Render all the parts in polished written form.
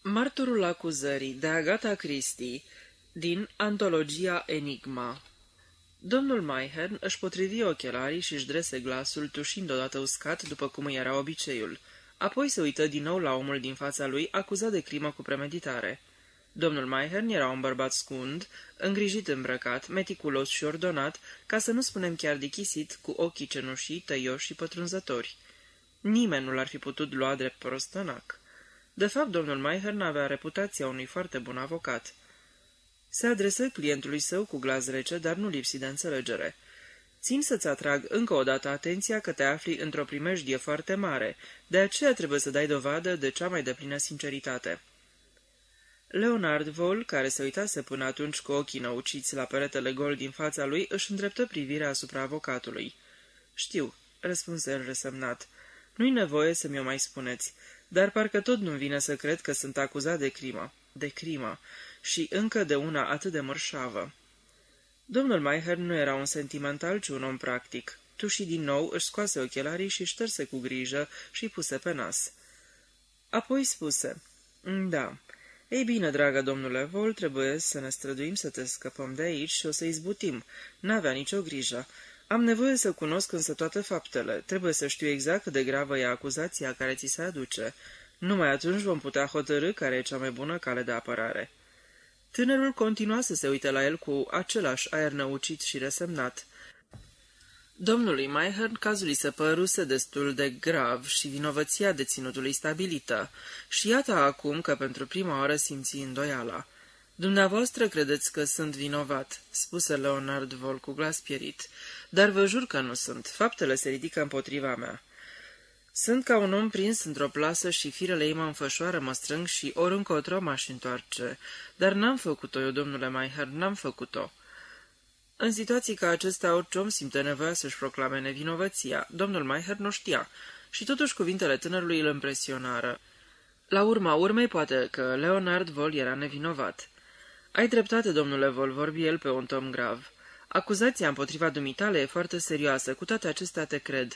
Martorul acuzării de Agatha Christie din antologia Enigma. Domnul Mayhern își potrivi ochelarii și își drese glasul, tușind odată uscat, după cum îi era obiceiul. Apoi se uită din nou la omul din fața lui, acuzat de crimă cu premeditare. Domnul Mayhern era un bărbat scund, îngrijit îmbrăcat, meticulos și ordonat, ca să nu spunem chiar dichisit, cu ochii cenușii, tăioși și pătrunzători. Nimeni nu l-ar fi putut lua drept prostănac. De fapt, domnul Mayhern avea reputația unui foarte bun avocat. Se adresă clientului său cu glas rece, dar nu lipsit de înțelegere. Țin să-ți atrag încă o dată atenția că te afli într-o primejdie foarte mare, de aceea trebuie să dai dovadă de cea mai deplină sinceritate. Leonard Vol, care se uitase până atunci cu ochii năuciți la peretele gol din fața lui, își îndreptă privirea asupra avocatului. Știu, răspunse el resemnat. Nu-i nevoie să mi-o mai spuneți, dar parcă tot nu-mi vine să cred că sunt acuzat de crimă. De crimă. Și încă de una atât de mărșavă. Domnul Mayhern nu era un sentimental, ci un om practic. Tuși din nou, își scoase ochelarii și șterse cu grijă și puse pe nas. Apoi spuse, da, ei bine, dragă domnule Vol, trebuie să ne străduim să te scăpăm de aici și o să izbutim. N-avea nicio grijă. Am nevoie să cunosc însă toate faptele. Trebuie să știu exact cât de gravă e acuzația care ți se aduce. Numai atunci vom putea hotărî care e cea mai bună cale de apărare. Tânărul continua să se uite la el cu același aer năucit și resemnat. Domnului Mayhern cazul îi se păruse destul de grav și vinovăția deținutului stabilită, și iată acum că pentru prima oară simți îndoiala. Dumneavoastră credeți că sunt vinovat, spuse Leonard Vol cu glas pierit, dar vă jur că nu sunt. Faptele se ridică împotriva mea. Sunt ca un om prins într-o plasă și firele ei mă înfășoară, mă strâng și ori încotro m-aș întoarce. Dar n-am făcut-o eu, domnule Mayhern, n-am făcut-o. În situații ca acestea, orice om simte nevoia să-și proclame nevinovăția. Domnul Mayhern nu știa și totuși cuvintele tânărului îl impresionară. La urma urmei, poate că Leonard Vol era nevinovat. Ai dreptate, domnule Vol, vorbi el pe un ton grav. Acuzația împotriva dumitale e foarte serioasă, cu toate acestea te cred.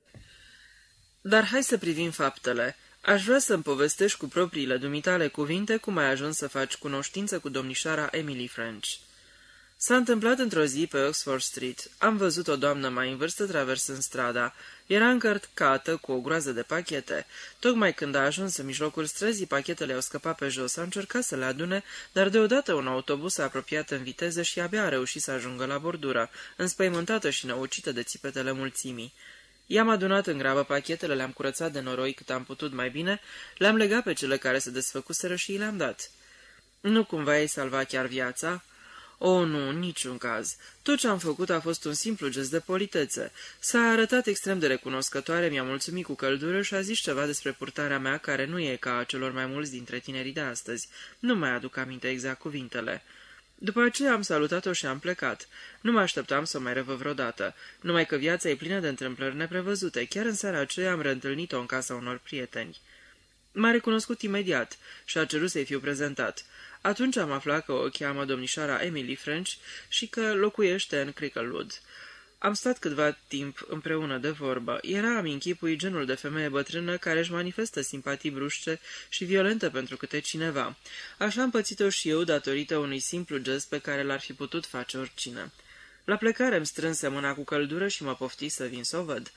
Dar hai să privim faptele. Aș vrea să-mi povestești cu propriile dumitale cuvinte cum ai ajuns să faci cunoștință cu domnișoara Emily French. S-a întâmplat într-o zi pe Oxford Street. Am văzut o doamnă mai în vârstă traversând strada. Era încărcată cu o groază de pachete. Tocmai când a ajuns în mijlocul străzii, pachetele au scăpat pe jos. A încercat să le adune, dar deodată un autobuz s-a apropiat în viteză și abia a reușit să ajungă la bordură, înspăimântată și năucită de țipetele mulțimii. I-am adunat în grabă pachetele, le-am curățat de noroi cât am putut mai bine, le-am legat pe cele care se desfăcuseră și le-am dat. Nu cumva ai salvat chiar viața? O, nu, în niciun caz. Tot ce am făcut a fost un simplu gest de politețe. S-a arătat extrem de recunoscătoare, mi-a mulțumit cu căldură și a zis ceva despre purtarea mea care nu e ca a celor mai mulți dintre tinerii de astăzi. Nu mai aduc aminte exact cuvintele. După aceea am salutat-o și am plecat. Nu mă așteptam să o mai revăd vreodată, numai că viața e plină de întâmplări neprevăzute. Chiar în seara aceea am reîntâlnit-o în casa unor prieteni. M-a recunoscut imediat și a cerut să-i fiu prezentat. Atunci am aflat că o cheamă domnișoara Emily French și că locuiește în Cricklewood. Am stat câtva timp împreună de vorbă. Era am închipui genul de femeie bătrână care își manifestă simpatii bruște și violente pentru câte cineva. Așa am pățit-o și eu datorită unui simplu gest pe care l-ar fi putut face oricine. La plecare îmi strânse mâna cu căldură și mă pofti să vin să o văd.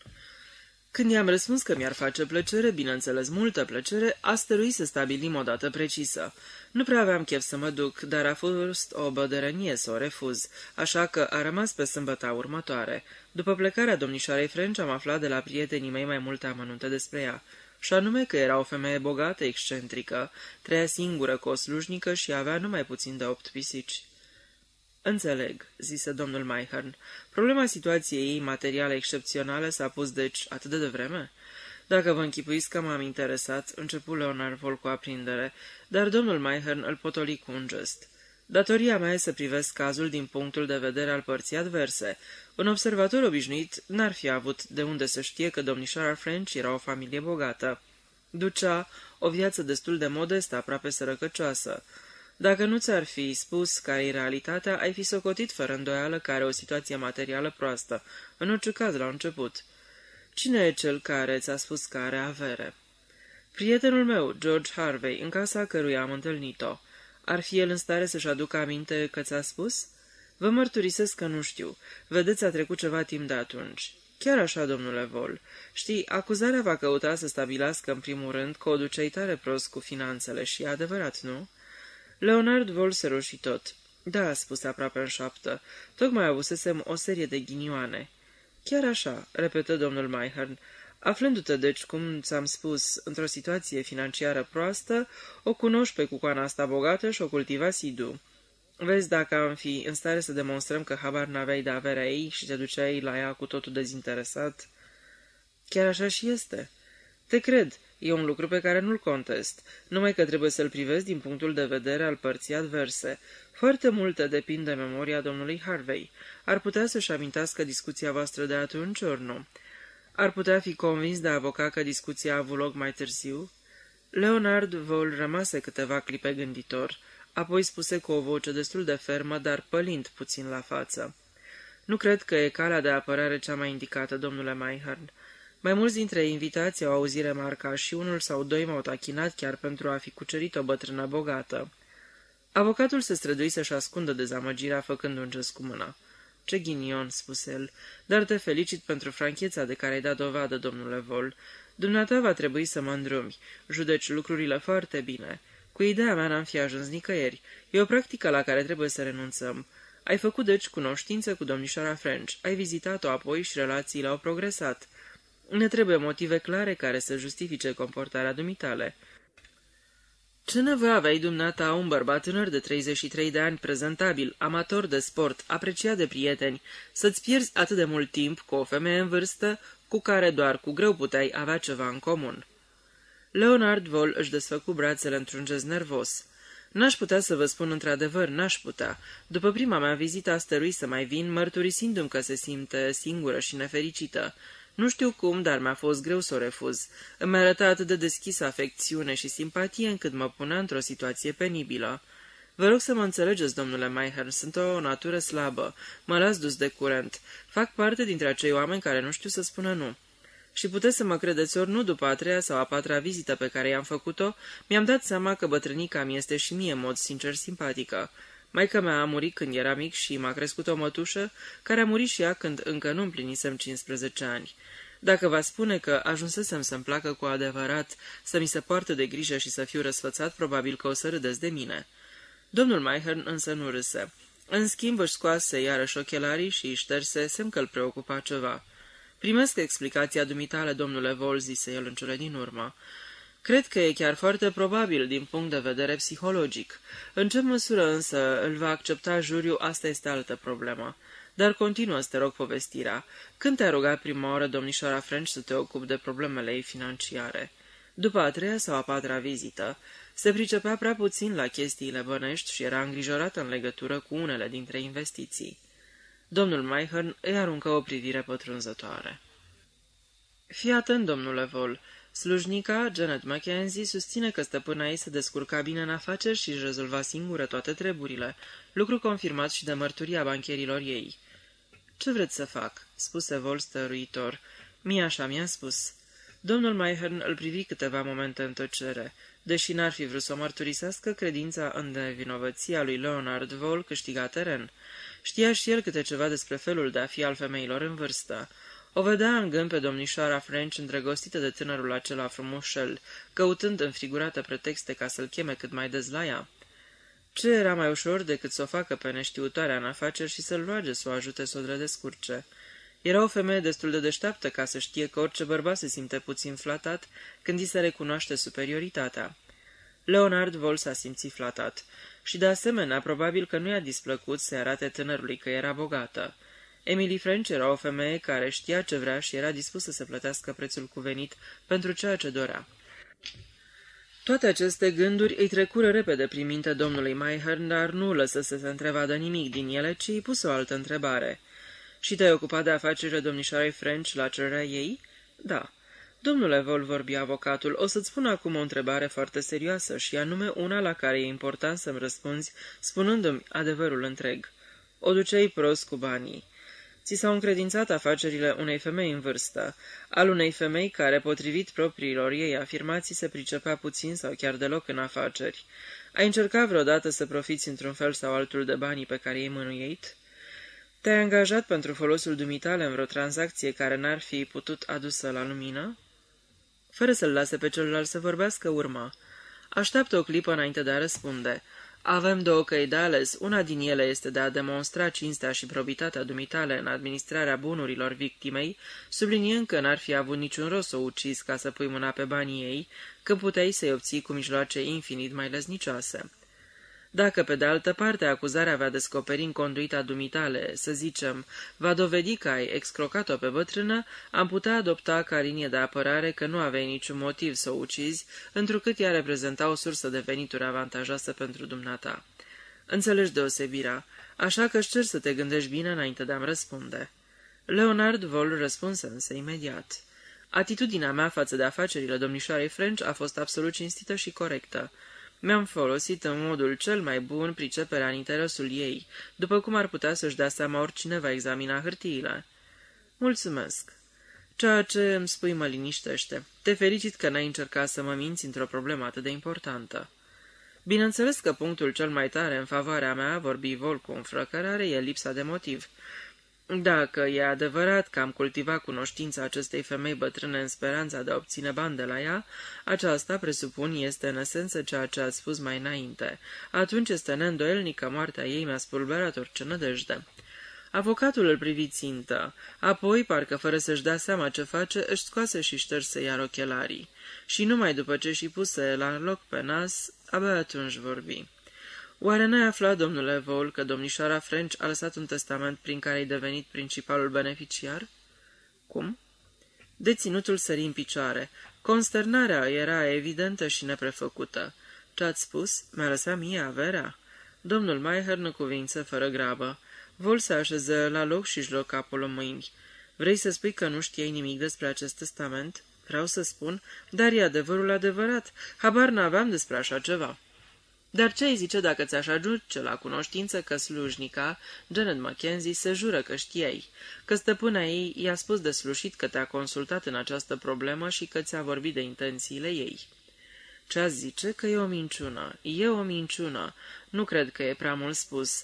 Când i-am răspuns că mi-ar face plăcere, bineînțeles multă plăcere, a stăruit să stabilim o dată precisă. Nu prea aveam chef să mă duc, dar a fost o bădărănie să o refuz, așa că a rămas pe sâmbăta următoare. După plecarea domnișoarei French am aflat de la prietenii mei mai multe amănunte despre ea, și anume că era o femeie bogată, excentrică, trăia singură cu o slujnică și avea numai puțin de 8 pisici. Înțeleg, zise domnul Mayhern. Problema situației ei materiale excepționale s-a pus, deci, atât de devreme? Dacă vă închipuiți că m-am interesat, începu Leonard Vol cu aprindere, dar domnul Mayhern îl potoli cu un gest. Datoria mea e să privesc cazul din punctul de vedere al părții adverse. Un observator obișnuit n-ar fi avut de unde să știe că domnișoara French era o familie bogată. Ducea o viață destul de modestă, aproape sărăcăcioasă. Dacă nu ți-ar fi spus care e realitatea, ai fi socotit fără îndoială că are o situație materială proastă, în orice caz la început. Cine e cel care ți-a spus că are avere? Prietenul meu, George Harvey, în casa căruia am întâlnit-o. Ar fi el în stare să-și aducă aminte că ți-a spus? Vă mărturisesc că nu știu. Vedeți, a trecut ceva timp de atunci. Chiar așa, domnule Vol. Știi, acuzarea va căuta să stabilească în primul rând că o duceai tare prost cu finanțele și e adevărat, nu? Leonard Vol se roși tot. Da, spuse aproape în șoaptă. Tocmai avusesem o serie de ghinioane. Chiar așa, repetă domnul Mayhern. Aflându-te, deci, cum ți-am spus, într-o situație financiară proastă, o cunoști pe cucoana asta bogată și o cultivi asidu. Vezi, dacă am fi în stare să demonstrăm că habar n-aveai de averea ei și te duceai la ea cu totul dezinteresat. Chiar așa și este. Te cred, e un lucru pe care nu-l contest, numai că trebuie să-l privesc din punctul de vedere al părții adverse. Foarte multe depind de memoria domnului Harvey. Ar putea să-și amintească discuția voastră de atunci, ori nu? Ar putea fi convins de avocat că discuția a avut loc mai târziu? Leonard Vol rămase câteva clipe gânditor, apoi spuse cu o voce destul de fermă, dar pălind puțin la față. Nu cred că e calea de apărare cea mai indicată, domnule Mayhern. Mai mulți dintre invitații au auzit remarca și unul sau doi m-au tachinat chiar pentru a fi cucerit o bătrână bogată. Avocatul se strădui să-și ascundă dezamăgirea făcând un gest cu mâna. Ce ghinion, spuse el, dar te felicit pentru francheța de care ai dat dovadă, domnule Vol. Dumneata va trebui să mă îndrumi. Judeci lucrurile foarte bine. Cu ideea mea n-am fi ajuns nicăieri. E o practică la care trebuie să renunțăm. Ai făcut deci cunoștință cu domnișoara French. Ai vizitat-o apoi și relațiile au progresat. Ne trebuie motive clare care să justifice comportarea dumitale. Ce nevoie aveai dumneata un bărbat tânăr de 33 de ani, prezentabil, amator de sport, apreciat de prieteni, să-ți pierzi atât de mult timp cu o femeie în vârstă, cu care doar cu greu puteai avea ceva în comun? Leonard Vol își desfăcu brațele într-un gest nervos. N-aș putea să vă spun într-adevăr, n-aș putea. După prima mea vizită a stărui să mai vin, mărturisindu-mi că se simte singură și nefericită. Nu știu cum, dar mi-a fost greu să o refuz. Îmi arăta atât de deschisă afecțiune și simpatie încât mă punea într-o situație penibilă. Vă rog să mă înțelegeți, domnule Mayhern, sunt o natură slabă. Mă las dus de curent. Fac parte dintre acei oameni care nu știu să spună nu. Și puteți să mă credeți ori nu, după a treia sau a patra vizită pe care i-am făcut-o, mi-am dat seama că bătrânica mi este și mie în mod sincer simpatică. Maica mea a murit când era mic și m-a crescut o mătușă, care a murit și ea când încă nu împlinisem 15 ani. Dacă va spune că ajunsesem să-mi placă cu adevărat, să mi se poartă de grijă și să fiu răsfățat, probabil că o să râdeți de mine. Domnul Mayhern însă nu râse. În schimb își scoase iarăși ochelarii și îi șterse, semn că îl preocupa ceva. Primesc explicația dumitale, domnule Vol, zise el în cele din urmă. Cred că e chiar foarte probabil din punct de vedere psihologic. În ce măsură însă îl va accepta juriul, asta este altă problemă. Dar continuă, să te rog, povestirea. Când te-a rugat prima oară domnișoara French să te ocupi de problemele ei financiare? După a treia sau a patra vizită, se pricepea prea puțin la chestiile bănești și era îngrijorată în legătură cu unele dintre investiții. Domnul Mayhern îi aruncă o privire pătrunzătoare. Fii atent, domnule Vol. Slujnica, Janet Mackenzie, susține că stăpâna ei se descurca bine în afaceri și își rezolva singură toate treburile, lucru confirmat și de mărturia bancherilor ei. Ce vreți să fac?" spuse Vol stăruitor. Mie așa mi-a spus." Domnul Mayhern îl privi câteva momente în tăcere. Deși n-ar fi vrut să o mărturisească, credința în nevinovăția lui Leonard Vol câștiga teren. Știa și el câte ceva despre felul de a fi al femeilor în vârstă. O vedea în gând pe domnișoara French îndrăgostită de tânărul acela frumușel, căutând înfigurate pretexte ca să-l cheme cât mai des la ea. Ce era mai ușor decât să o facă pe neștiutoarea în afaceri și să-l roage să o ajute să o descurce? Era o femeie destul de deșteaptă ca să știe că orice bărbat se simte puțin flatat când îi se recunoaște superioritatea. Leonard Vol s-a simțit flatat și, de asemenea, probabil că nu i-a displăcut să arate tânărului că era bogată. Emily French era o femeie care știa ce vrea și era dispusă să plătească prețul cuvenit pentru ceea ce dorea. Toate aceste gânduri îi trecură repede prin minte domnului Mayhern, dar nu lăsă să se întrevadă nimic din ele, ci îi puse o altă întrebare. Și te-ai ocupat de afacerile domnișoarei French la cererea ei?" Da." Domnule Vol, vorbi avocatul, o să-ți spun acum o întrebare foarte serioasă și anume una la care e important să-mi răspunzi, spunându-mi adevărul întreg. O duceai prost cu banii. Ți s-au încredințat afacerile unei femei în vârstă, al unei femei care, potrivit propriilor ei afirmații, se pricepea puțin sau chiar deloc în afaceri. Ai încercat vreodată să profiți într-un fel sau altul de banii pe care i-ai mânuit? Te-ai angajat pentru folosul dumitale în vreo tranzacție care n-ar fi putut adusă la lumină? Fără să-l lase pe celălalt să vorbească, urma. Așteaptă o clipă înainte de a răspunde. Avem două căi de ales. Una din ele este de a demonstra cinstea și probitatea dumitale în administrarea bunurilor victimei, subliniind că n-ar fi avut niciun rost să o ucizi ca să pui mâna pe banii ei, că puteai să-i obții cu mijloace infinit mai lăznicioase. Dacă, pe de altă parte, acuzarea va descoperi în conduita dumitale, să zicem, va dovedi că ai excrocat-o pe bătrână, am putea adopta ca linie de apărare că nu aveai niciun motiv să o ucizi, întrucât ea reprezenta o sursă de venituri avantajoasă pentru dumneata. Înțelegi deosebirea, așa că își cer să te gândești bine înainte de a-mi răspunde. Leonard Vol răspunse însă imediat. Atitudinea mea față de afacerile domnișoarei French a fost absolut cinstită și corectă. Mi-am folosit în modul cel mai bun priceperea în interesul ei, după cum ar putea să-și dea seama oricine va examina hârtiile. Mulțumesc. Ceea ce îmi spui mă liniștește. Te felicit că n-ai încercat să mă minți într-o problemă atât de importantă. Bineînțeles că punctul cel mai tare în favoarea mea, vorbi Vol cu înflăcărare, e lipsa de motiv. Dacă e adevărat că am cultivat cunoștința acestei femei bătrâne în speranța de a obține bani de la ea, aceasta, presupun, este în esență ceea ce ați spus mai înainte. Atunci este neîndoielnic că moartea ei mi-a spulberat orice nădejde. Avocatul îl privi țintă, apoi, parcă fără să-și dea seama ce face, își scoase și șterse iar ochelarii. Și numai după ce și puse la loc pe nas, abia atunci vorbi. Oare n-ai aflat, domnule Vol, că domnișoara French a lăsat un testament prin care ai devenit principalul beneficiar? Cum? Deținutul sări în picioare. Consternarea era evidentă și neprefăcută. Ce-ați spus? Mi-a lăsat mie averea? Domnul Maiher nu cuvință fără grabă. Vol se așeză la loc și își luă capul în mâini. Vrei să spui că nu știai nimic despre acest testament? Vreau să spun, dar e adevărul adevărat. Habar n-aveam despre așa ceva. Dar ce-ai zice dacă ți-aș ajunge la cunoștință că slujnica, Janet Mackenzie, se jură că știai, că stăpâna ei i-a spus de slușit că te-a consultat în această problemă și că ți-a vorbit de intențiile ei? Ce-ați zice? Că e o minciună. E o minciună. Nu cred că e prea mult spus.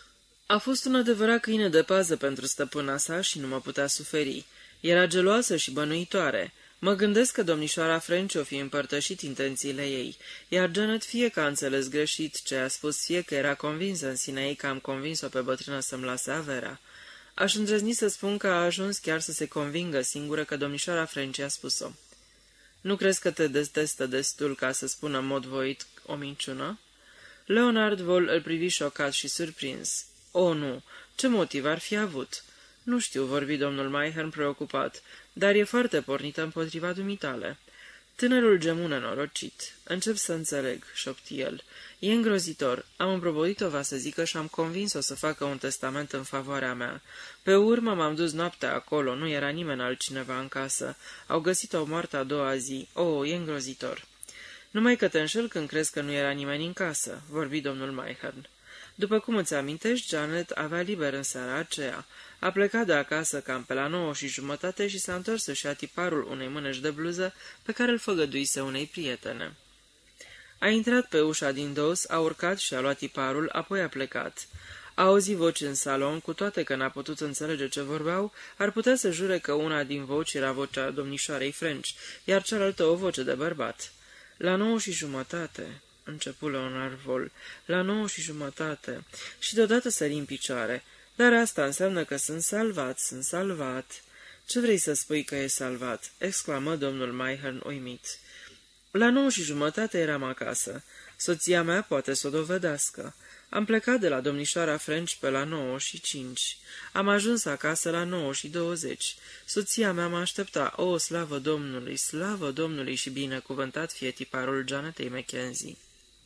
A fost un adevărat câine de pază pentru stăpâna sa și nu mă putea suferi. Era geloasă și bănuitoare. Mă gândesc că domnișoara French o fi împărtășit intențiile ei, iar Janet fie că a înțeles greșit ce a spus, fie că era convinsă în sine ei că am convins-o pe bătrână să-mi lase averea. Aș îndrăzni să spun că a ajuns chiar să se convingă singură că domnișoara French a spus-o. Nu crezi că te detestă destul ca să spună în mod voit o minciună? Leonard Vol îl privi șocat și surprins. O, nu! Ce motiv ar fi avut? Nu știu, vorbi domnul Maiher preocupat, dar e foarte pornită împotriva dumitale. Tânărul gemu nenorocit. Încep să înțeleg, șopti el. E îngrozitor. Am împrobodit-o, va să zică, și am convins-o să facă un testament în favoarea mea. Pe urmă m-am dus noaptea acolo, nu era nimeni altcineva în casă. Au găsit-o moartă a doua zi. E îngrozitor. Numai că te înșel când crezi că nu era nimeni în casă, vorbi domnul Maiher. După cum îți amintești, Janet avea liber în seara aceea. A plecat de acasă cam pe la 9:30 și s-a întors să-și ia tiparul unei mâneși de bluză pe care îl făgăduise unei prietene. A intrat pe ușa din dos, a urcat și a luat tiparul, apoi a plecat. A auzit voci în salon, cu toate că n-a putut înțelege ce vorbeau, ar putea să jure că una din voci era vocea domnișoarei French, iar cealaltă o voce de bărbat. La 9:30... începu Leonard Vol, la 9:30, și deodată sări în picioare. Dar asta înseamnă că sunt salvat. Ce vrei să spui că e salvat? Exclamă domnul Maiher uimit. La 9:30 eram acasă. Soția mea poate să o dovedească. Am plecat de la domnișoara French pe la 9:05. Am ajuns acasă la 9:20. Soția mea mă aștepta. Slavă Domnului și binecuvântat fie tiparul Janetei Mackenzie.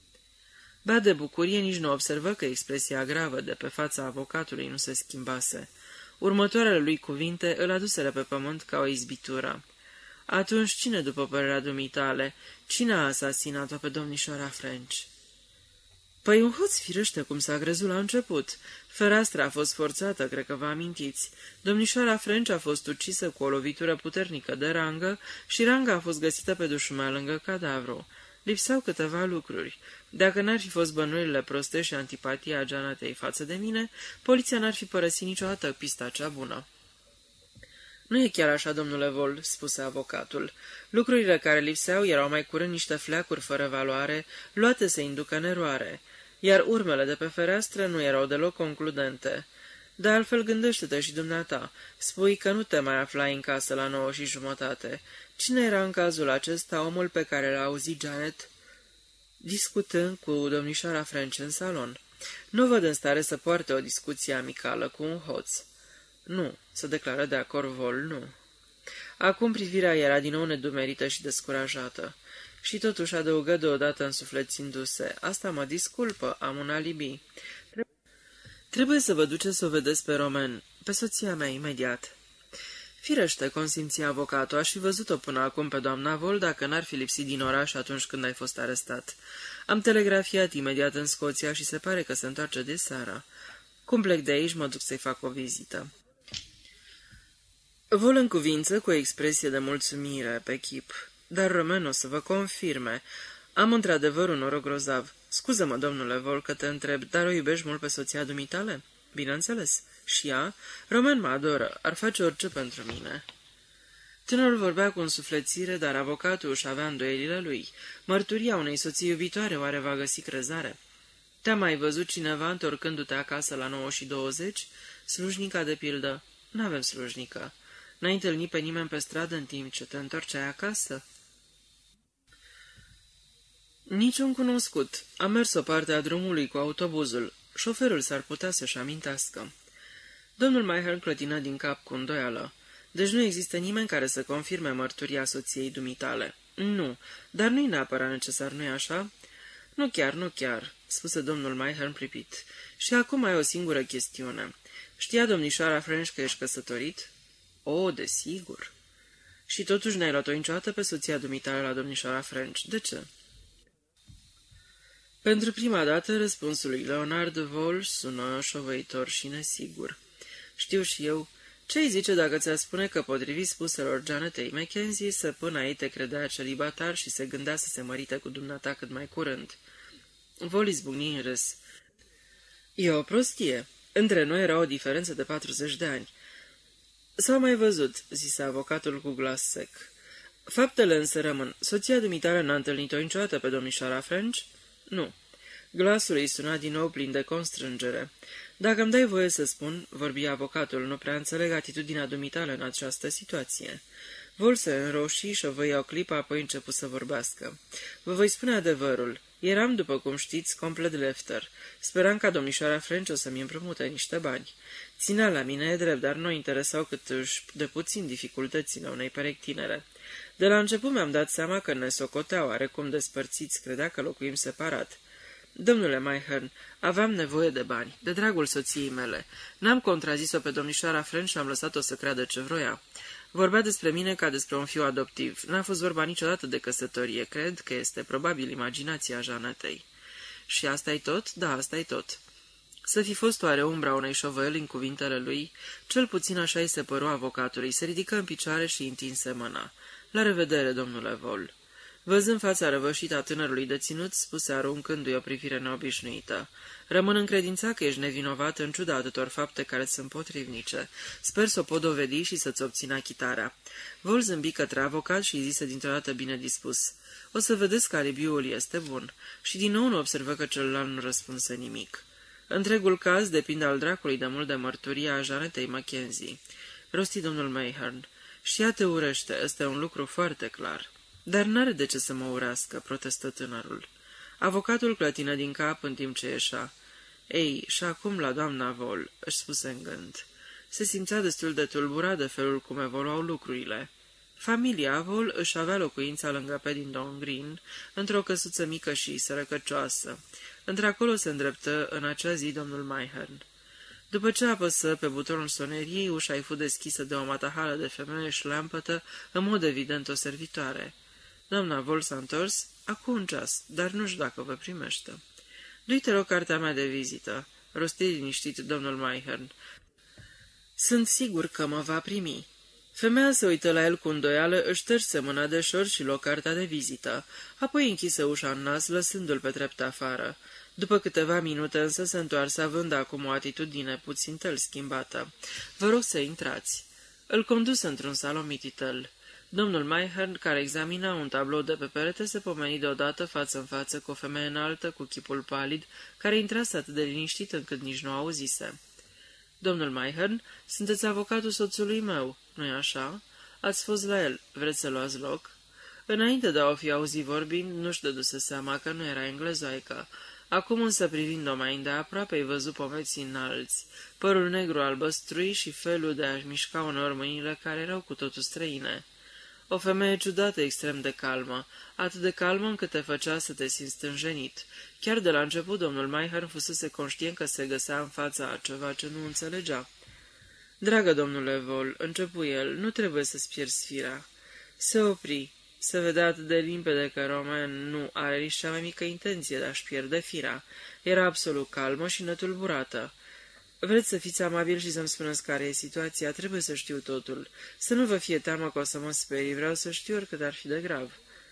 Bea de bucurie, nici nu observă că expresia gravă de pe fața avocatului nu se schimbase. Următoarele lui cuvinte îl aduseră pe pământ ca o izbitură. Atunci cine, după părerea dumitale, cine a asasinat-o pe domnișoara French? Păi un hoț, firește, cum s-a crezut la început. Fereastra a fost forțată, cred că vă amintiți. Domnișoara French a fost ucisă cu o lovitură puternică de rangă și ranga a fost găsită pe dușumea lângă cadavru. Lipseau câteva lucruri. Dacă n-ar fi fost bănuirile proste și antipatia Janetei față de mine, poliția n-ar fi părăsit niciodată pista cea bună. Nu e chiar așa, domnule Vol, spuse avocatul. Lucrurile care lipseau erau mai curând niște fleacuri fără valoare, luate să inducă în eroare, iar urmele de pe fereastră nu erau deloc concludente. De altfel, gândește-te și dumneata, spui că nu te mai aflai în casă la 9:30. Cine era în cazul acesta omul pe care l-a auzit Janet discutând cu domnișoara French în salon? Nu văd în stare să poarte o discuție amicală cu un hoț. Nu, se declară de acord Vol, nu. Acum privirea era din nou nedumerită și descurajată. Și totuși adăugă deodată însuflețindu-se. Asta mă disculpă, am un alibi. Trebuie să vă duceți să o vedeți pe Roman, pe soția mea, imediat. Firește, consimți avocatul, aș fi văzut-o până acum pe doamna Vol dacă n-ar fi lipsit din oraș atunci când ai fost arestat. Am telegrafiat imediat în Scoția și se pare că se întoarce de seara. Cum plec de aici, mă duc să-i fac o vizită. Vol în cuvință cu o expresie de mulțumire pe chip, dar Roman o să vă confirme. Am într-adevăr un noroc grozav. Scuză-mă, domnule Vol, că te întreb, dar o iubești mult pe soția dumitale? Bineînțeles. Și ea? Roman mă adoră, ar face orice pentru mine. Tânărul vorbea cu însuflețire, dar avocatul își avea îndoielile lui. Mărturia unei soții iubitoare oare va găsi crezare? Te-a mai văzut cineva întorcându-te acasă la 9:20? Slujnica, de pildă? N-avem slujnică. N-ai întâlnit pe nimeni pe stradă în timp ce te întorceai acasă? Niciun cunoscut. Am mers o parte a drumului cu autobuzul. Șoferul s-ar putea să-și amintească. Domnul Mayhern clătină din cap cu îndoială. Deci nu există nimeni care să confirme mărturia soției dumitale. Nu, dar nu-i neapărat necesar, nu-i așa? Nu chiar, nu chiar, spuse domnul Mayhern pripit. Și acum ai o singură chestiune. Știa domnișoara French că ești căsătorit? O, desigur. Și totuși n-ai luat-o niciodată pe soția dumitale la domnișoara French. De ce? Pentru prima dată, răspunsul lui Leonard Vol sună șovăitor și nesigur. Știu și eu. Ce-i zice dacă ți-a spune că, potrivit spuselor Janetei Mackenzie, săpâna ei te credea celibatar și se gândea să se mărite cu dumneata cât mai curând? Vol izbucni în râs. E o prostie. Între noi era o diferență de 40 de ani. S-au mai văzut, zise avocatul cu glas sec. Faptele însă rămân. Soția dumitale n-a întâlnit-o niciodată pe domnișoara French? Nu. Glasul îi suna din nou plin de constrângere. Dacă îmi dai voie să spun, vorbi avocatul, nu prea înțeleg atitudinea dumitale în această situație. Vol se înroșii și o voi o clipă, apoi început să vorbească. Vă voi spune adevărul. Eram, după cum știți, complet lefter. Speram ca domnișoara French o să-mi împrumute niște bani. Ținea la mine, e drept, dar nu interesau câtuși de puțin dificultățile unei perechi tinere. De la început mi-am dat seama că ne socoteau oarecum despărțiți, credea că locuim separat. Domnule Mayhern, aveam nevoie de bani, de dragul soției mele. N-am contrazis-o pe domnișoara French și am lăsat-o să creadă ce vroia. Vorbea despre mine ca despre un fiu adoptiv. N-a fost vorba niciodată de căsătorie. Cred că este probabil imaginația Janetei. Și asta-i tot? Da, asta-i tot. Să fi fost oare umbra unei șovăieli în cuvintele lui? Cel puțin așa îi se păru avocatului. Se ridică în picioare și întinse mâna. La revedere, domnule Vol. Văzând fața răvășită a tânărului deținut, spuse aruncându-i o privire neobișnuită. Rămân încredințat că ești nevinovat în ciuda atâtor fapte care sunt potrivnice. Sper să o pot dovedi și să-ți obțin achitarea. Vol zâmbi către avocat și îi zise dintr-o dată bine dispus. O să vedeți că alibiul este bun. Și din nou nu observă că celălalt nu răspunse nimic. Întregul caz depinde al dracului de mult de mărturia a Janetei Mackenzie. Rosti domnul Mayhern. Și ea te urăște, este un lucru foarte clar. Dar n-are de ce să mă urască, protestă tânărul. Avocatul clătină din cap în timp ce ieșea. Ei, și acum la doamna Vol, își spuse în gând. Se simțea destul de tulburat de felul cum evoluau lucrurile. Familia Vol își avea locuința lângă Paddington Green, într-o căsuță mică și sărăcăcioasă. Într-acolo se îndreptă în acea zi domnul Mayhern. După ce apăsă pe butonul soneriei, ușa-i fu deschisă de o matahală de femeie șleampătă, în mod evident o servitoare. Doamna Vol s-a întors, acum un ceas, dar nu știu dacă vă primește. Du-i, te rog, cartea mea de vizită, rosti liniștit domnul Mayhern. Sunt sigur că mă va primi. Femeia se uită la el cu îndoială, își șterse mâna de șor și luă cartea de vizită, apoi închise ușa în nas, lăsându-l pe trept afară. După câteva minute însă se întoarse având acum o atitudine puțin tel schimbată. Vă rog să intrați. Îl conduse într-un salon mititel. Domnul Mayhern, care examina un tablou de pe perete, se pomeni deodată față în față cu o femeie înaltă, cu chipul palid, care intrase atât de liniștit încât nici nu auzise. Domnul Mayhern, sunteți avocatul soțului meu, nu-i așa? Ați fost la el. Vreți să luați loc?" Înainte de a o fi auzit vorbind, nu-și dăduse seama că nu era englezoaică. Acum însă, privind-o mai îndeaproape, îi văzu pomeții înalți, părul negru albăstrui și felul de a-și mișca uneori mâinile care erau cu totul străine. O femeie ciudată, extrem de calmă, atât de calmă încât te făcea să te simți stânjenit. Chiar de la început, domnul Mayhern fusese conștient că se găsea în fața a ceva ce nu înțelegea. Dragă domnule Vol, începu el, nu trebuie să-ți pierzi firea. Se opri. Se vedea atât de limpede că Roman nu are nici cea mai mică intenție de a-și pierde firea. Era absolut calmă și netulburată. Vreți să fiți amabil și să-mi spuneți care e situația? Trebuie să știu totul. Să nu vă fie teamă că o să mă sperii. Vreau să știu oricât ar fi de grav.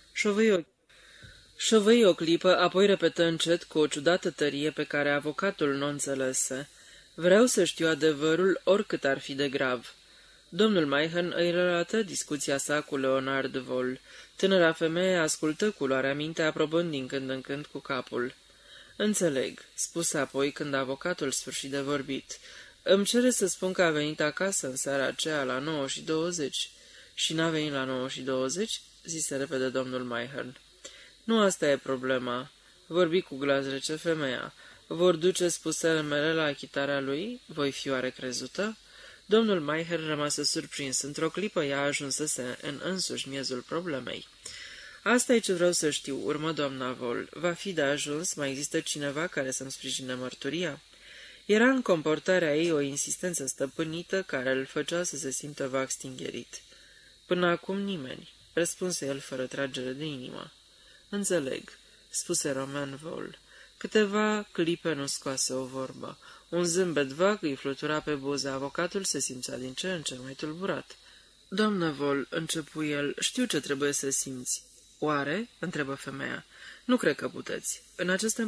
Șovăi o clipă, apoi repetă încet cu o ciudată tărie pe care avocatul nu o înțelese. Vreau să știu adevărul oricât ar fi de grav. Domnul Mayhern îi relată discuția sa cu Leonard Vol. Tânăra femeie ascultă cu luarea minte, aprobând din când în când cu capul. Înțeleg, spuse apoi când avocatul sfârși de vorbit. Îmi cere să spun că a venit acasă în seara aceea la 9:20. Și n-a venit la 9:20? Zise repede domnul Mayhern. Nu asta e problema. Vorbi cu glas rece femeia. Vor duce spusele mele la achitarea lui? Voi fi oare crezută? Domnul Mayhern rămase surprins. Într-o clipă ea ajunsese în însuși miezul problemei. Asta e ce vreau să știu, urmă doamna Vol. Va fi de ajuns? Mai există cineva care să-mi sprijine mărturia? Era în comportarea ei o insistență stăpânită care îl făcea să se simtă vag stingherit. Până acum nimeni, răspunse el fără tragere de inimă. Înțeleg, spuse Roman Vol. Câteva clipe nu scoase o vorbă. Un zâmbet vag îi flutura pe buze. Avocatul se simțea din ce în ce mai tulburat. Doamnă Vol, începu el, știu ce trebuie să simți. Oare? Întrebă femeia. Nu cred că puteți. În aceste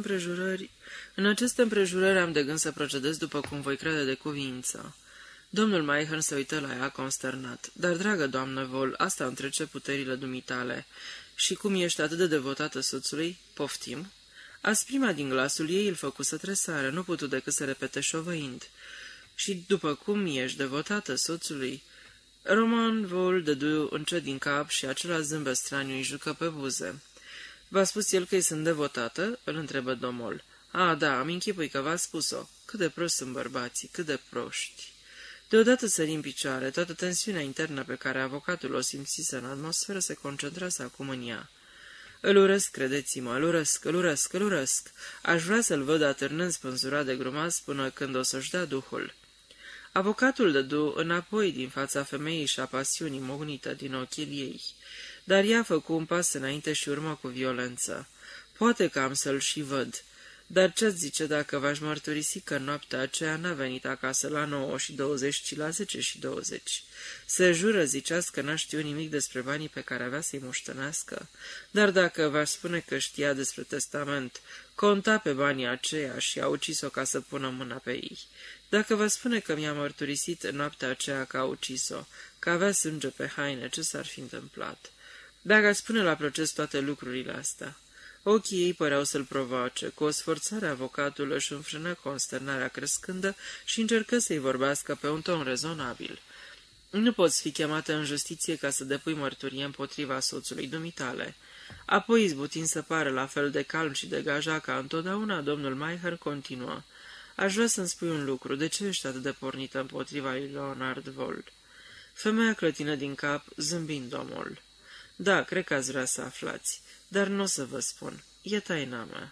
împrejurări am de gând să procedez după cum voi crede de cuvință. Domnul Mayhern se uită la ea consternat. Dar, dragă doamnă Vol, asta întrece puterile dumitale. Și cum ești atât de devotată soțului? Poftim? Asprima din glasul ei îl făcu să tresară, nu putu decât să repete șovăind. Și după cum ești devotată soțului? Roman Vol dădu încet din cap și acela zâmbet straniu îi jucă pe buze. V-a spus el că-i sunt devotată?" îl întrebă domol. A, da, am închipui că v-a spus-o. Cât de prost sunt bărbații, cât de proști." Deodată sări în picioare, toată tensiunea internă pe care avocatul o simțise în atmosferă se concentrase acum în ea. Îl urăsc, credeți-mă, îl urăsc. Aș vrea să-l văd atârnând spânzurat de grumaz până când o să-și dea duhul." Avocatul dădu înapoi din fața femeii și a pasiunii mognită din ochii ei, dar ea făcu un pas înainte și urmă cu violență. Poate că am să-l și văd, dar ce-ți zice dacă v-aș mărturisi că noaptea aceea n-a venit acasă la 9:20, ci la 10:20? Se jură, ziceați că n-a știut nimic despre banii pe care avea să-i moștenească, dar dacă v-aș spune că știa despre testament, conta pe banii aceia și a ucis-o ca să pună mâna pe ei. Dacă vă spune că mi-a mărturisit în noaptea aceea că a ucis-o, că avea sânge pe haine, ce s-ar fi întâmplat? Dacă aș spune la proces toate lucrurile astea. Ochii ei păreau să-l provoace. Cu o sforțare, avocatul își înfrână consternarea crescândă și încercă să-i vorbească pe un ton rezonabil. Nu poți fi chemată în justiție ca să depui mărturie împotriva soțului dumitale. Apoi, izbutind să pară la fel de calm și degajat ca întotdeauna, domnul Mayhern continuă. Aș vrea să-mi spui un lucru. De ce ești atât de pornită împotriva lui Leonard Vol? Femeia clătină din cap, zâmbind domnul. Da, cred că ați vrea să aflați, dar nu o să vă spun. E taina mea.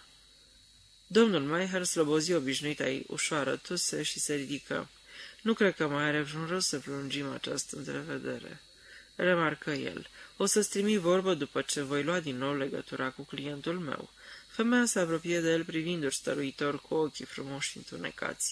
Domnul Mayhern slobozi obișnuita-i ușoară tuse și se ridică. Nu cred că mai are vreun rost să prelungim această întrevedere, remarcă el. O să-ți trimi vorbă după ce voi lua din nou legătura cu clientul meu. Femeia se apropie de el privindu-și stăruitor cu ochii frumoși întunecați.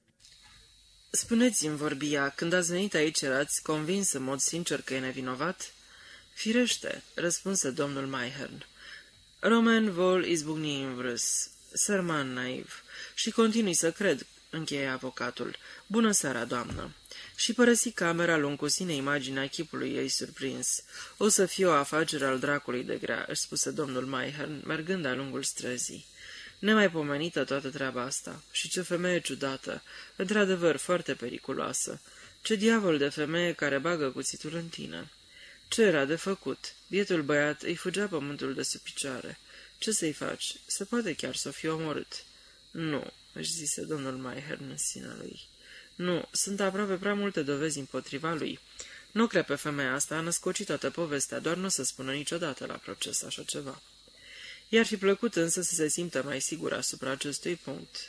Spuneți-mi, vorbi ea, când ați venit aici erați convins în mod sincer că e nevinovat? Firește, răspunse domnul Maihern. Roman vol izbucni în vrâs, sărman naiv, și continui să cred, încheie avocatul. Bună seara, doamnă. Și părăsi camera luând cu sine imaginea chipului ei surprins. O să fie o afacere al dracului de grea, își spuse domnul Maihern, mergând de-a lungul străzii. Nemaipomenită toată treaba asta. Și ce femeie ciudată, într-adevăr foarte periculoasă. Ce diavol de femeie care bagă cuțitul în tine. Ce era de făcut? Bietul băiat îi fugea pământul de sub picioare. Ce să-i faci? Se poate chiar să o fie omorât. Nu, își zise domnul Maihern în sinea lui. Nu, sunt aproape prea multe dovezi împotriva lui. Nu cred pe femeia asta, a născocit toată povestea, doar nu o să spună niciodată la proces așa ceva. I-ar fi plăcut însă să se simtă mai sigur asupra acestui punct.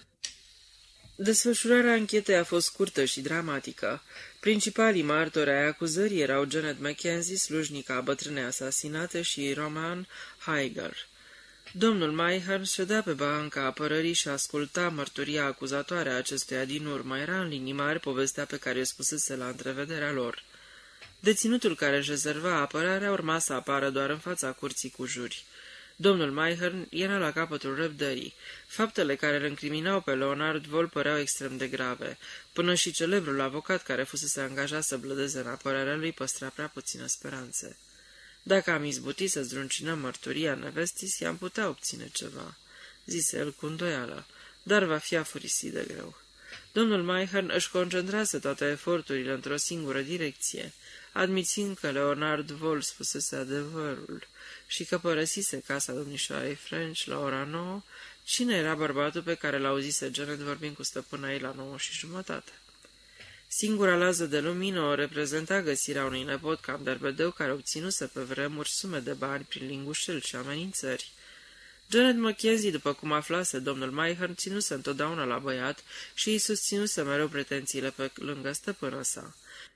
Desfășurarea anchetei a fost scurtă și dramatică. Principalii martori ai acuzării erau Janet Mackenzie, slujnica bătrânei asasinate, și Roman Heiger. Domnul Maihern ședea pe banca apărării și asculta mărturia acuzatoare a acestuia din urmă. Era în linii mari povestea pe care o spusese la întrevederea lor. Deținutul care își rezerva apărarea urma să apară doar în fața curții cu juri. Domnul Maihern era la capătul răbdării. Faptele care îl încriminau pe Leonard Vol păreau extrem de grave. Până și celebrul avocat care fusese angajat să blădeze în apărarea lui păstra prea puțină speranțe. Dacă am izbutit să zdruncinăm mărturia nevestis, i-am putea obține ceva, zise el cu îndoială, dar va fi afurisit de greu. Domnul Maihern își concentrase toate eforturile într-o singură direcție, admițând că Leonard Vol spusese adevărul și că părăsise casa domnișoarei French la ora 9, cine era bărbatul pe care l-auzise Janet vorbind cu stăpâna ei la 9:30. Singura lază de lumină o reprezenta găsirea unui nepot cam derbedeu care obținuse pe vremuri sume de bani prin lingușel și amenințări. Janet Mackenzie, după cum aflase domnul Maihern, ținuse întotdeauna la băiat și îi susținuse mereu pretențiile pe lângă stăpână sa.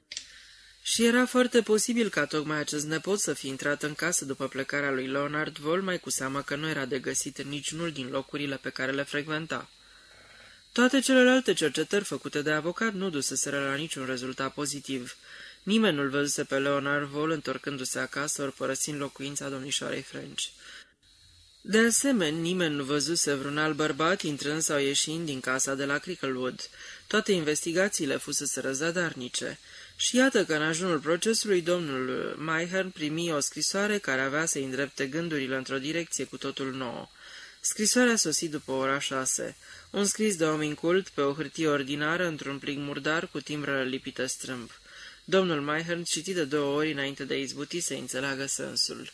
Și era foarte posibil ca tocmai acest nepot să fi intrat în casă după plecarea lui Leonard Vol, mai cu seamă că nu era de găsit în niciunul din locurile pe care le frecventa. Toate celelalte cercetări făcute de avocat nu duseseră la niciun rezultat pozitiv. Nimeni nu-l văzuse pe Leonard Vol întorcându-se acasă ori părăsind locuința domnișoarei French. De asemenea, nimeni nu văzuse vreun alt bărbat intrând sau ieșind din casa de la Cricklewood. Toate investigațiile fuseseră zadarnice. Și iată că în ajunul procesului domnul Maihern primi o scrisoare care avea să-i îndrepte gândurile într-o direcție cu totul nouă. Scrisoarea sosit după ora 6. Un scris de om incult pe o hârtie ordinară într-un plic murdar cu timbrele lipite strâmb. Domnul Maihern citi de 2 ori înainte de a izbuti să înțeleagă sensul.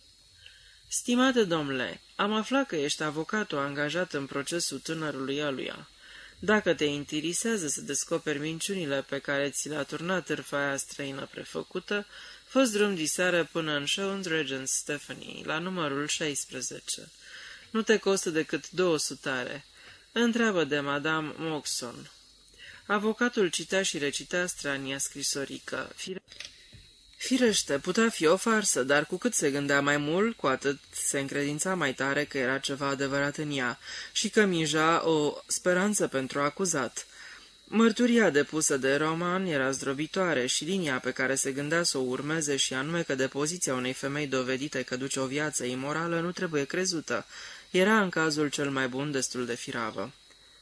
Stimate domnule, am aflat că ești avocatul angajat în procesul tânărului aluia. Dacă te interesează să descoperi minciunile pe care ți le-a turnat târfa aia străină prefăcută, fă-ți drum diseară până în Shone Regent Stephanie, la numărul 16. Nu te costă decât 200. Întreabă de Madame Moxon. Avocatul citea și recitea strania scrisorică. Firește, putea fi o farsă, dar cu cât se gândea mai mult, cu atât se încredința mai tare că era ceva adevărat în ea și că minja o speranță pentru acuzat. Mărturia depusă de Roman era zdrobitoare și linia pe care se gândea să o urmeze, și anume că de poziția unei femei dovedite că duce o viață imorală, nu trebuie crezută, era în cazul cel mai bun destul de firavă.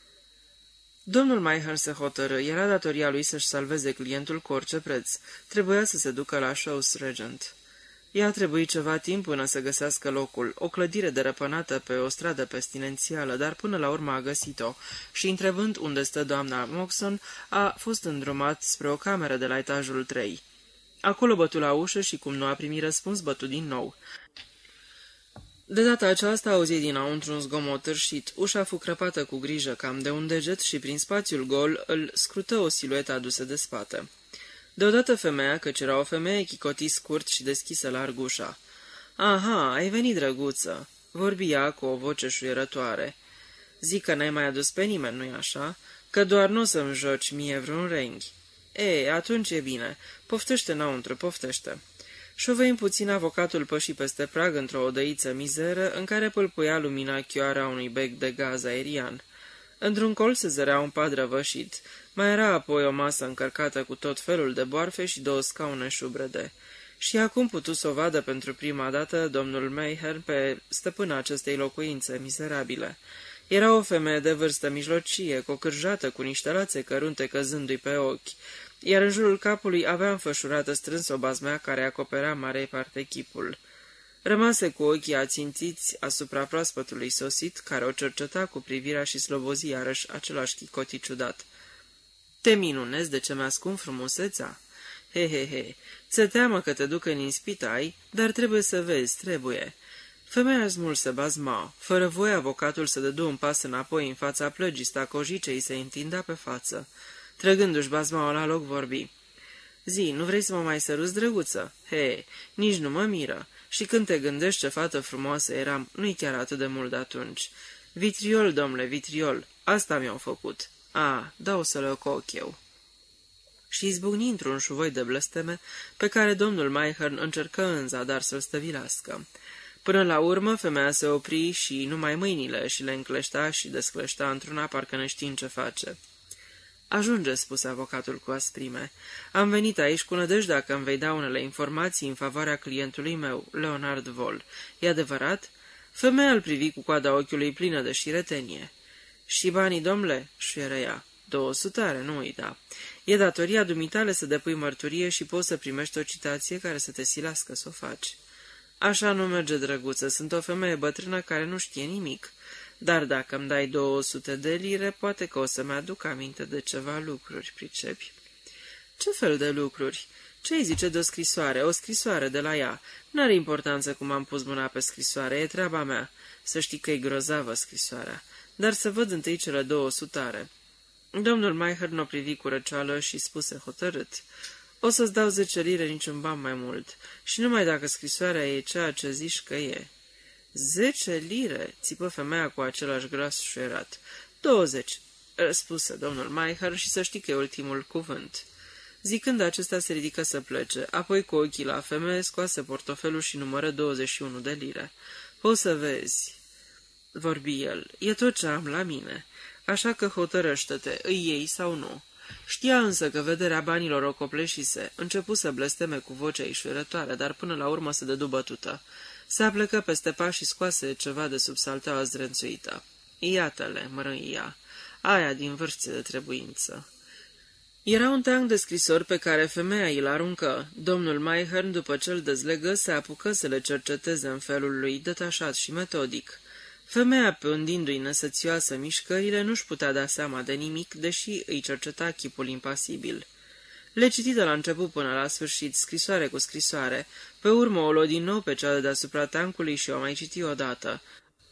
Domnul Maihern se hotărâ, era datoria lui să-și salveze clientul cu orice preț. Trebuia să se ducă la Shaw's Regent. I-a trebuit ceva timp până să găsească locul, o clădire derăpânată pe o stradă pestinențială, dar până la urmă a găsit-o și, întrebând unde stă doamna Moxon, a fost îndrumat spre o cameră de la etajul 3. Acolo bătu la ușă și, cum nu a primit răspuns, bătu din nou. De data aceasta auzi dinăuntru un zgomot târșit. Ușa fu crăpată cu grijă cam de un deget și prin spațiul gol îl scrută o siluetă adusă de spate. Deodată femeia, căci era o femeie, chicoti scurt și deschise larg ușa. Aha, ai venit, drăguță!" vorbi ea cu o voce șuierătoare. Zic că n-ai mai adus pe nimeni, nu-i așa? Că doar nu o să-mi joci mie vreun renghi." Ei, atunci e bine. Poftește înăuntru, poftește." Șovăind puțin, avocatul păși peste prag într-o odăiță mizeră, în care pâlpâia lumina chioară a unui bec de gaz aerian. Într-un colț se zărea un pat răvășit. Mai era apoi o masă încărcată cu tot felul de boarfe și 2 scaune șubrede. Și acum putu să o vadă pentru prima dată domnul Mayhern pe stăpâna acestei locuințe mizerabile. Era o femeie de vârstă mijlocie, cocârjată cu niște lațe cărunte căzându-i pe ochi, iar în jurul capului avea înfășurată strâns o bazmea care acoperea mare parte chipul. Rămase cu ochii ațintiți asupra proaspătului sosit, care o cerceta cu privirea și slobozi iarăși același chicotii ciudat. Te minunezi de ce mi-ascund frumusețea? He, ți-e teamă că te duc în inspitai, dar trebuie să vezi, trebuie." Femeia smulse bazma. Fără voie, avocatul se dădu un pas înapoi în fața plăgii stacojii ce îi se întindea pe față. Trăgându-și bazmaua la loc, vorbi. Zi, nu vrei să mă mai săruți, drăguță? He, nici nu mă miră. Și când te gândești ce fată frumoasă eram, nu-i chiar atât de mult de atunci. Vitriol, domnule, vitriol, asta mi-au făcut. Dau să le ococ eu." Și izbucni într-un șuvoi de blesteme, pe care domnul Mayhern încercă în zadar să-l stăvilească. Până la urmă, femeia se opri și numai mâinile și le încleștea și descleștea într-una, parcă neștiind ce face. Ajunge," spuse avocatul cu asprime. Am venit aici cu nădejdea că îmi vei da unele informații în favoarea clientului meu, Leonard Vol. E adevărat?" Femeia îl privi cu coada ochiului plină de șiretenie. Și banii, domnule?" șuieră ea. 200 are, nu uita. E datoria dumitale să depui mărturie și poți să primești o citație care să te silească să o faci." Așa nu merge, drăguță, sunt o femeie bătrână care nu știe nimic. Dar dacă îmi dai 200 de lire, poate că o să-mi aduc aminte de ceva lucruri, pricepi?" Ce fel de lucruri? Ce-i zice de o scrisoare? O scrisoare de la ea. N-are importanță cum am pus mâna pe scrisoare, e treaba mea. Să știi că e grozavă scrisoarea. Dar să văd întâi cele 200. Domnul Mayhern o privi cu răceală și spuse hotărât. O să-ți dau 10 lire, niciun ban mai mult. Și numai dacă scrisoarea e ceea ce zici că e." 10 lire?" țipă femeia cu același glas șuierat. 20, răspuse domnul Mayhern și să știi că e ultimul cuvânt." Zicând acesta se ridică să plece, apoi cu ochii la femeie scoase portofelul și numără 21 de lire. Poți să vezi," vorbi el, e tot ce am la mine, așa că hotărăște-te, îi iei sau nu." Știa însă că vederea banilor o copleșise, începu să blesteme cu vocea ișurătoare, dar până la urmă se dădu bătută. Se aplecă peste pas și scoase ceva de sub salteaua zdrențuită. Iată-le, mărâi ea, aia din vârste de trebuință. Era un teanc de scrisori pe care femeia îl aruncă. Domnul Mayhern, după ce îl dezlegă, se apucă să le cerceteze în felul lui detașat și metodic. Femeia, pândindu-i năsățioasă mișcările, nu-și putea da seama de nimic, deși îi cerceta chipul impasibil. Le citi de la început până la sfârșit, scrisoare cu scrisoare, pe urmă o luă din nou pe cea de deasupra teancului și o mai citi odată.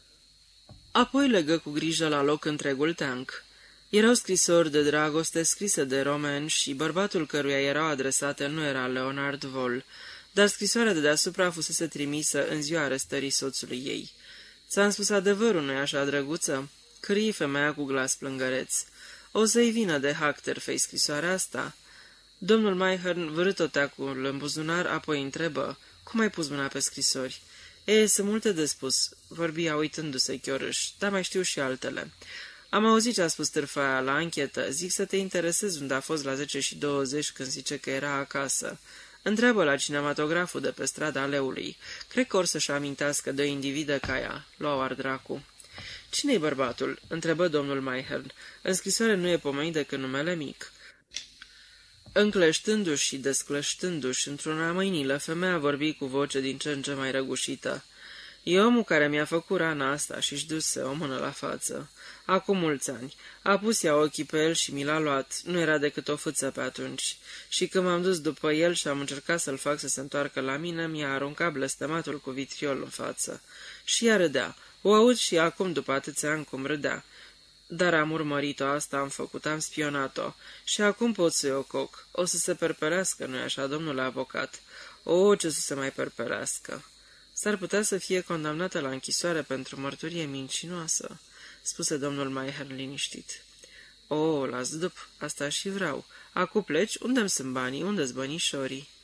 Apoi legă cu grijă la loc întregul teanc. Erau scrisori de dragoste scrise de Roman și bărbatul căruia erau adresate nu era Leonard Vol, dar scrisoarea de deasupra fusese trimisă în ziua arestării soțului ei. Ți-am spus adevărul, nu-i așa, drăguță?" Cârii femeia cu glas plângăreț. O să-i vină de Hacterfei scrisoarea asta?" Domnul Mayhern vârât-o teacul în buzunar, apoi întrebă, cum ai pus mâna pe scrisori?" Sunt multe de spus," vorbia uitându-se chiorâș, dar mai știu și altele. Am auzit ce a spus târfa aia la anchetă, zic să te interesezi unde a fost la 10:20 când zice că era acasă. Întreabă la cinematograful de pe strada Leului. Cred că or să-și amintească de o individă ca ea. Luau ar dracu." Cine-i bărbatul?" întrebă domnul Mayhern. În scrisoare nu e pomenit decât numele mic." Încleștându-și și descleștându-și într-una mâinile, femeia vorbi cu voce din ce în ce mai răgușită. E omul care mi-a făcut rana asta și-și duse o mână la față. Acum mulți ani. A pus ea ochii pe el și mi l-a luat. Nu era decât o fâță pe atunci. Și când m-am dus după el și am încercat să-l fac să se întoarcă la mine, mi-a aruncat blestematul cu vitriol în față. Și ea râdea. O aud și acum după atâția ani cum râdea. Dar am urmărit-o, asta am făcut, am spionat-o. Și acum pot să-i ococ. O să se perpelească, nu-i așa, domnule avocat? O, ce să se mai perpelească! S-ar putea să fie condamnată la închisoare pentru mărturie mincinoasă, spuse domnul Mayhern liniștit. O, las dup, asta și vreau. Acu pleci? Unde-mi sunt banii? Unde-s bănișorii?"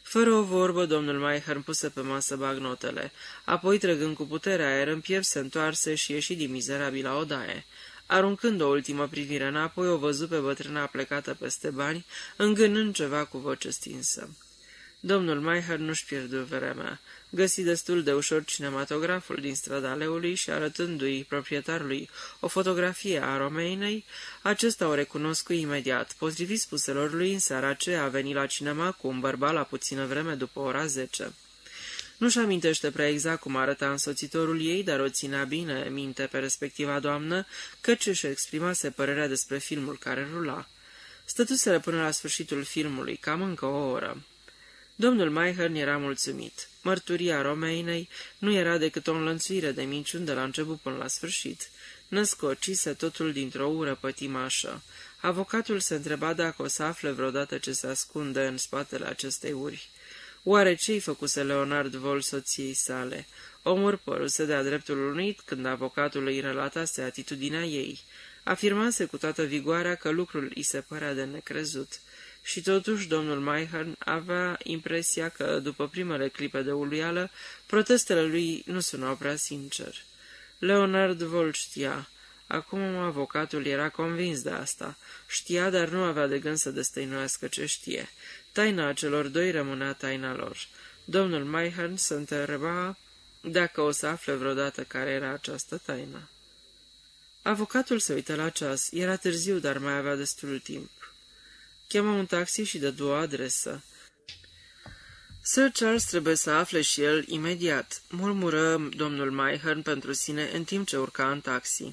Fără o vorbă, domnul Mayhern puse pe masă bagnotele, apoi, trăgând cu putere aer în piept, se întoarse și ieși din mizerabila odaie. Aruncând o ultimă privire înapoi, o văzu pe bătrâna plecată peste bani, îngânând ceva cu voce stinsă. Domnul Mayhern nu-și pierdu vremea. Găsi destul de ușor cinematograful din strada Leului și, arătându-i proprietarului o fotografie a Romeinei, acesta o recunoscu imediat. Potrivit spuselor lui, în seara aceea a venit la cinema cu un bărbat la puțină vreme după ora 10. Nu-și amintește prea exact cum arăta însoțitorul ei, dar o ținea bine minte pe respectiva doamnă, căci își exprimase părerea despre filmul care rula. Stătuseră până la sfârșitul filmului, cam încă o oră. Domnul Mayhern era mulțumit. Mărturia Romeinei nu era decât o înlănțuire de minciuni de la început până la sfârșit. Născocise totul dintr-o ură pătimașă. Avocatul se întreba dacă o să afle vreodată ce se ascunde în spatele acestei uri. Oare ce-i făcuse Leonard Vol soției sale? Omul păruse de-a dreptul unit când avocatul îi relatase atitudinea ei. Afirmase cu toată vigoarea că lucrul îi se părea de necrezut. Și totuși domnul Mayhern avea impresia că, după primele clipe de uluială, protestele lui nu sunau prea sincer. Leonard Vol știa. Acum avocatul era convins de asta. Știa, dar nu avea de gând să destăinuiască ce știe. Taina celor doi rămânea taina lor. Domnul Mayhern se întreba dacă o să afle vreodată care era această taină. Avocatul se uită la ceas. Era târziu, dar mai avea destul timp. Chemă un taxi și dădu o adresă. Sir Charles trebuie să afle și el imediat, murmură domnul Mayhern pentru sine în timp ce urca în taxi.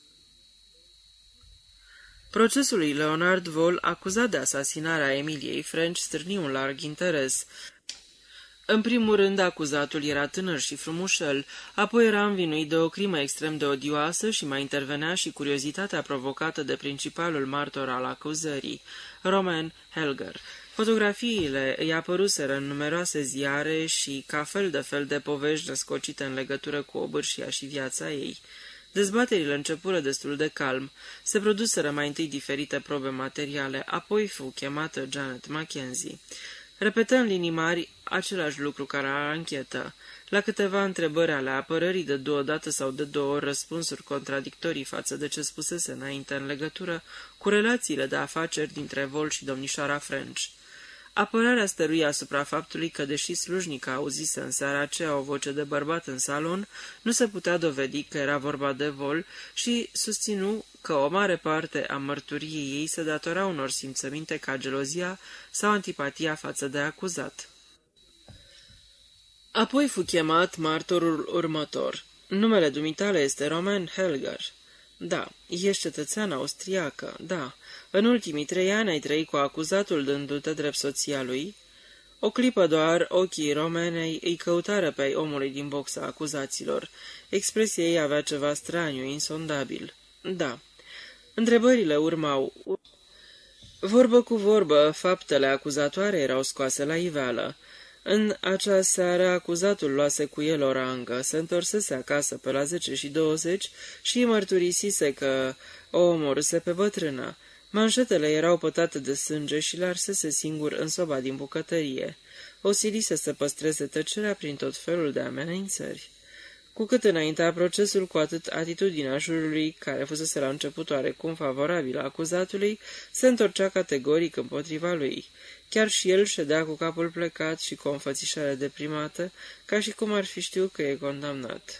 Procesul lui Leonard Vol, acuzat de asasinarea Emiliei French, stârni un larg interes. În primul rând, acuzatul era tânăr și frumușel, apoi era învinuit de o crimă extrem de odioasă și mai intervenea și curiozitatea provocată de principalul martor al acuzării, Romain Helger. Fotografiile îi apăruseră în numeroase ziare și ca fel de povești răscocite în legătură cu obârșia și viața ei. Dezbaterile începură destul de calm. Se produseră mai întâi diferite probe materiale, apoi fu chemată Janet Mackenzie. Repetă în linii mari același lucru care la anchetă. La câteva întrebări ale apărării dădu odată sau de două ori răspunsuri contradictorii față de ce spusese înainte în legătură cu relațiile de afaceri dintre Vol și domnișoara French. Apărarea stărui asupra faptului că, deși slujnica auzise în seara aceea o voce de bărbat în salon, nu se putea dovedi că era vorba de Vol și susținu că o mare parte a mărturiei ei se datora unor simțăminte ca gelozia sau antipatia față de acuzat. Apoi fu chemat martorul următor. Numele dumitale este Romain Helger. Da, ești cetățean austriacă, da. În ultimii 3 ani ai trăit cu acuzatul dându-te drept soția lui? O clipă doar, ochii Romenei îi căutară pe ai omului din boxa acuzaților. Expresia ei avea ceva straniu, insondabil. Da. Întrebările urmau. Vorbă cu vorbă, faptele acuzatoare erau scoase la iveală. În acea seară, acuzatul luase cu el o rangă, se întorsese acasă pe la 10:20 și îi mărturisise că o omorâse pe bătrână. Manșetele erau pătate de sânge și l-arsese singur în soba din bucătărie. O silise să păstreze tăcerea prin tot felul de amenințări. Cu cât înaintea procesul, cu atât atitudinea jurului, care fusese la început oarecum favorabilă acuzatului, se întorcea categoric împotriva lui. Chiar și el ședea cu capul plecat și cu o înfățișare deprimată, ca și cum ar fi știut că e condamnat.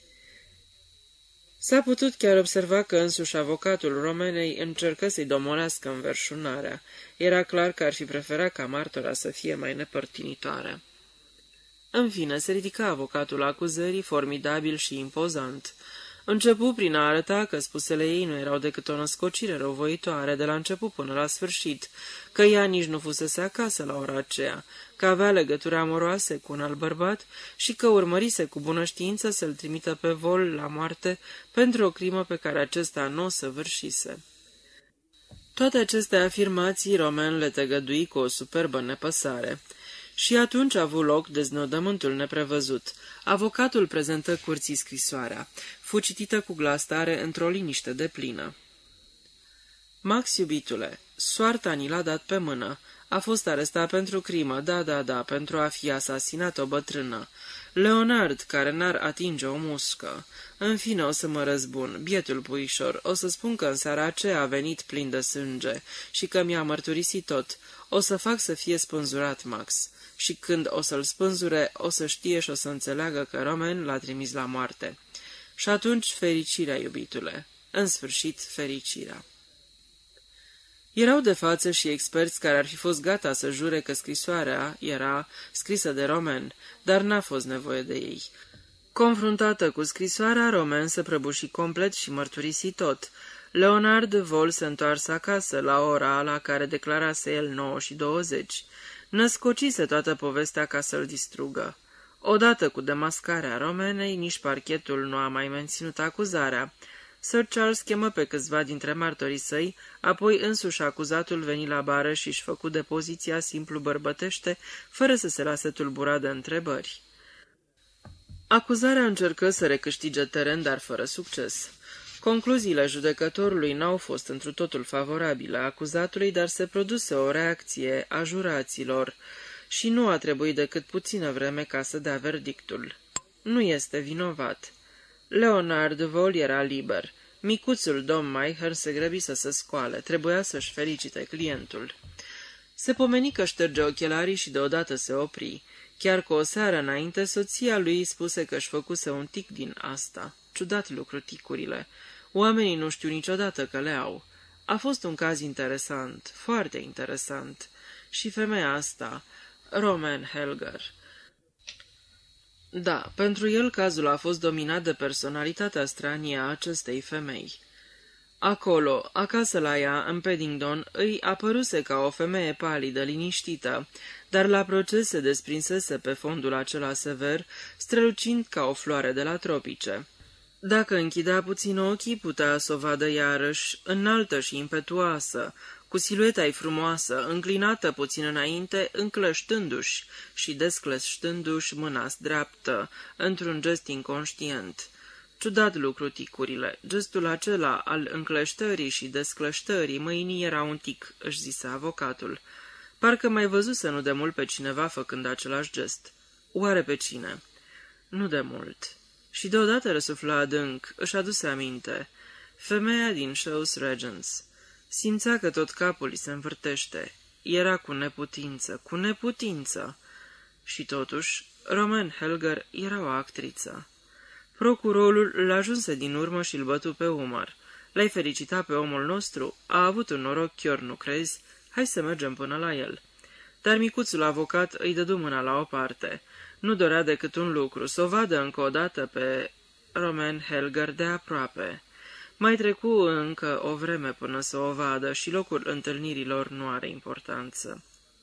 S-a putut chiar observa că însuși avocatul Romenei încercă să-i domolească înverșunarea. Era clar că ar fi preferat ca martora să fie mai nepărtinitoare. În fine, se ridica avocatul acuzării, formidabil și impozant. Începu prin a arăta că spusele ei nu erau decât o născocire răuvoitoare de la început până la sfârșit, că ea nici nu fusese acasă la ora aceea, că avea legături amoroase cu un alt bărbat și că urmărise cu bună știință să-l trimită pe Vol la moarte pentru o crimă pe care acesta nu o săvârșise. Toate aceste afirmații Romain le tăgădui cu o superbă nepăsare. Și atunci a avut loc deznodământul neprevăzut. Avocatul prezentă curții scrisoarea. Fu citită cu glas tare într-o liniște deplină. Max, iubitule, soarta ni l-a dat pe mână. A fost arestat pentru crimă, da, pentru a fi asasinat o bătrână. Leonard, care n-ar atinge o muscă. În fine o să mă răzbun, bietul puișor, o să spun că în seara aceea a venit plin de sânge și că mi-a mărturisit tot. O să fac să fie spânzurat Max. Și când o să-l spânzure, o să știe și o să înțeleagă că Roman l-a trimis la moarte. Și atunci fericirea, iubitule. În sfârșit, fericirea. Erau de față și experți care ar fi fost gata să jure că scrisoarea era scrisă de Roman, dar n-a fost nevoie de ei. Confruntată cu scrisoarea, Roman se prăbuși complet și mărturisi tot. Leonard Vol se întoarse acasă la ora la care declarase el 9:20. Născocise toată povestea ca să-l distrugă. Odată cu demascarea Romanei, nici parchetul nu a mai menținut acuzarea. Sir Charles chemă pe câțiva dintre martorii săi, apoi însuși acuzatul veni la bară și își făcu depoziția simplu bărbătește, fără să se lase tulburat de întrebări. Acuzarea încercă să recâștige teren, dar fără succes. Concluziile judecătorului n-au fost întru totul favorabile acuzatului, dar se produse o reacție a juraților și nu a trebuit decât puțină vreme ca să dea verdictul. Nu este vinovat. Leonard Vol era liber. Micuțul domn Maiher se grăbi să se scoale. Trebuia să-și felicite clientul. Se pomeni că șterge ochelarii și deodată se opri. Chiar cu o seară înainte, soția lui îi spuse că își făcuse un tic din asta. Ciudat lucru ticurile. Oamenii nu știu niciodată că le au. A fost un caz interesant, foarte interesant. Și femeia asta, Roman Helger. Da, pentru el cazul a fost dominat de personalitatea stranie a acestei femei. Acolo, acasă la ea, în Paddington, îi apăruse ca o femeie palidă, liniștită, dar la proces se desprinsese pe fondul acela sever, strălucind ca o floare de la tropice. Dacă închidea puțin ochii, putea să o vadă iarăși, înaltă și impetuoasă, cu silueta-i frumoasă, înclinată puțin înainte, înclăștându-și și desclăștându-și mâna dreaptă, într-un gest inconștient. Ciudat lucru ticurile, gestul acela al încleștării și desclăștării mâinii era un tic, își zise avocatul. Parcă mai văzuse nu de mult pe cineva făcând același gest. Oare pe cine? Nu de mult. Și deodată răsufla adânc, își aduse aminte. Femeia din Shaw's Regents. Simțea că tot capul îi se învârtește. Era cu neputință, cu neputință. Și totuși, Roman Helger era o actriță. Procurorul l-ajunse din urmă și îl bătu pe umăr. L-ai felicitat pe omul nostru? A avut un noroc, chiar nu crezi? Hai să mergem până la el. Dar micuțul avocat îi dădu mâna la o parte. Nu dorea decât un lucru, să o vadă încă o dată pe Roman Helger de aproape. Mai trecu încă o vreme până să o vadă și locul întâlnirilor nu are importanță.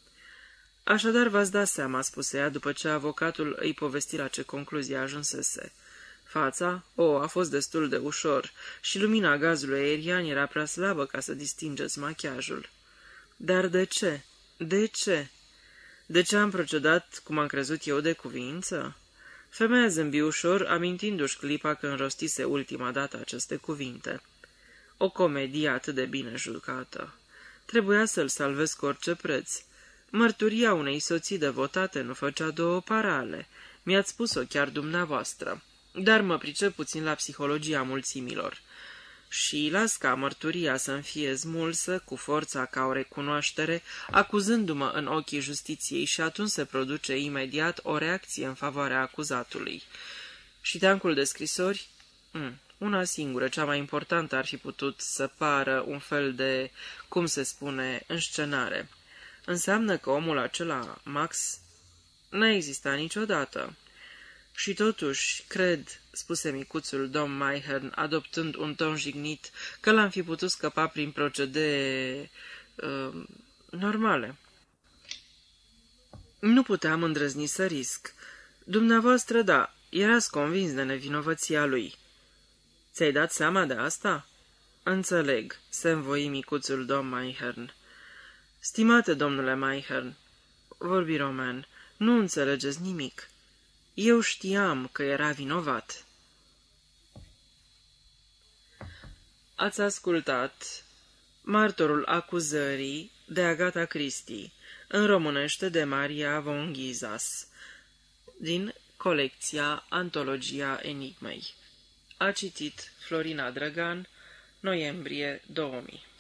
Așadar v-ați dat seama, spuse ea, după ce avocatul îi povesti la ce concluzie ajunsese. Fața, a fost destul de ușor și lumina gazului aerian era prea slabă ca să distingeți machiajul. Dar de ce? De ce? De ce am procedat cum am crezut eu de cuvință? Femeia zâmbi ușor, amintindu-și clipa când rostise ultima dată aceste cuvinte. O comedie atât de bine jucată. Trebuia să-l salvez cu orice preț. Mărturia unei soții devotate nu făcea două parale. Mi-ați spus-o chiar dumneavoastră. Dar mă pricep puțin la psihologia mulțimilor. Și las ca mărturia să-mi fie smulsă cu forța ca o recunoaștere, acuzându-mă în ochii justiției și atunci se produce imediat o reacție în favoarea acuzatului. Și teancul de scrisori? Una singură, cea mai importantă, ar fi putut să pară un fel de, cum se spune, înscenare. Înseamnă că omul acela, Max, n-a existat niciodată. Și totuși, cred, spuse micuțul domn Maiher, adoptând un ton jignit, că l-am fi putut scăpa prin procedee normale. Nu puteam îndrăzni să risc. Dumneavoastră, da, erați convins de nevinovăția lui. Ți-ai dat seama de asta? Înțeleg, se învoi micuțul domn Maiher. Stimate domnule Maiher, vorbi Roman, nu înțelegeți nimic. Eu știam că era vinovat. Ați ascultat Martorul acuzării, de Agatha Christie, în românește de Maria von Ghizas, din colecția Antologia Enigmei. A citit Florina Drăgan, noiembrie 2000.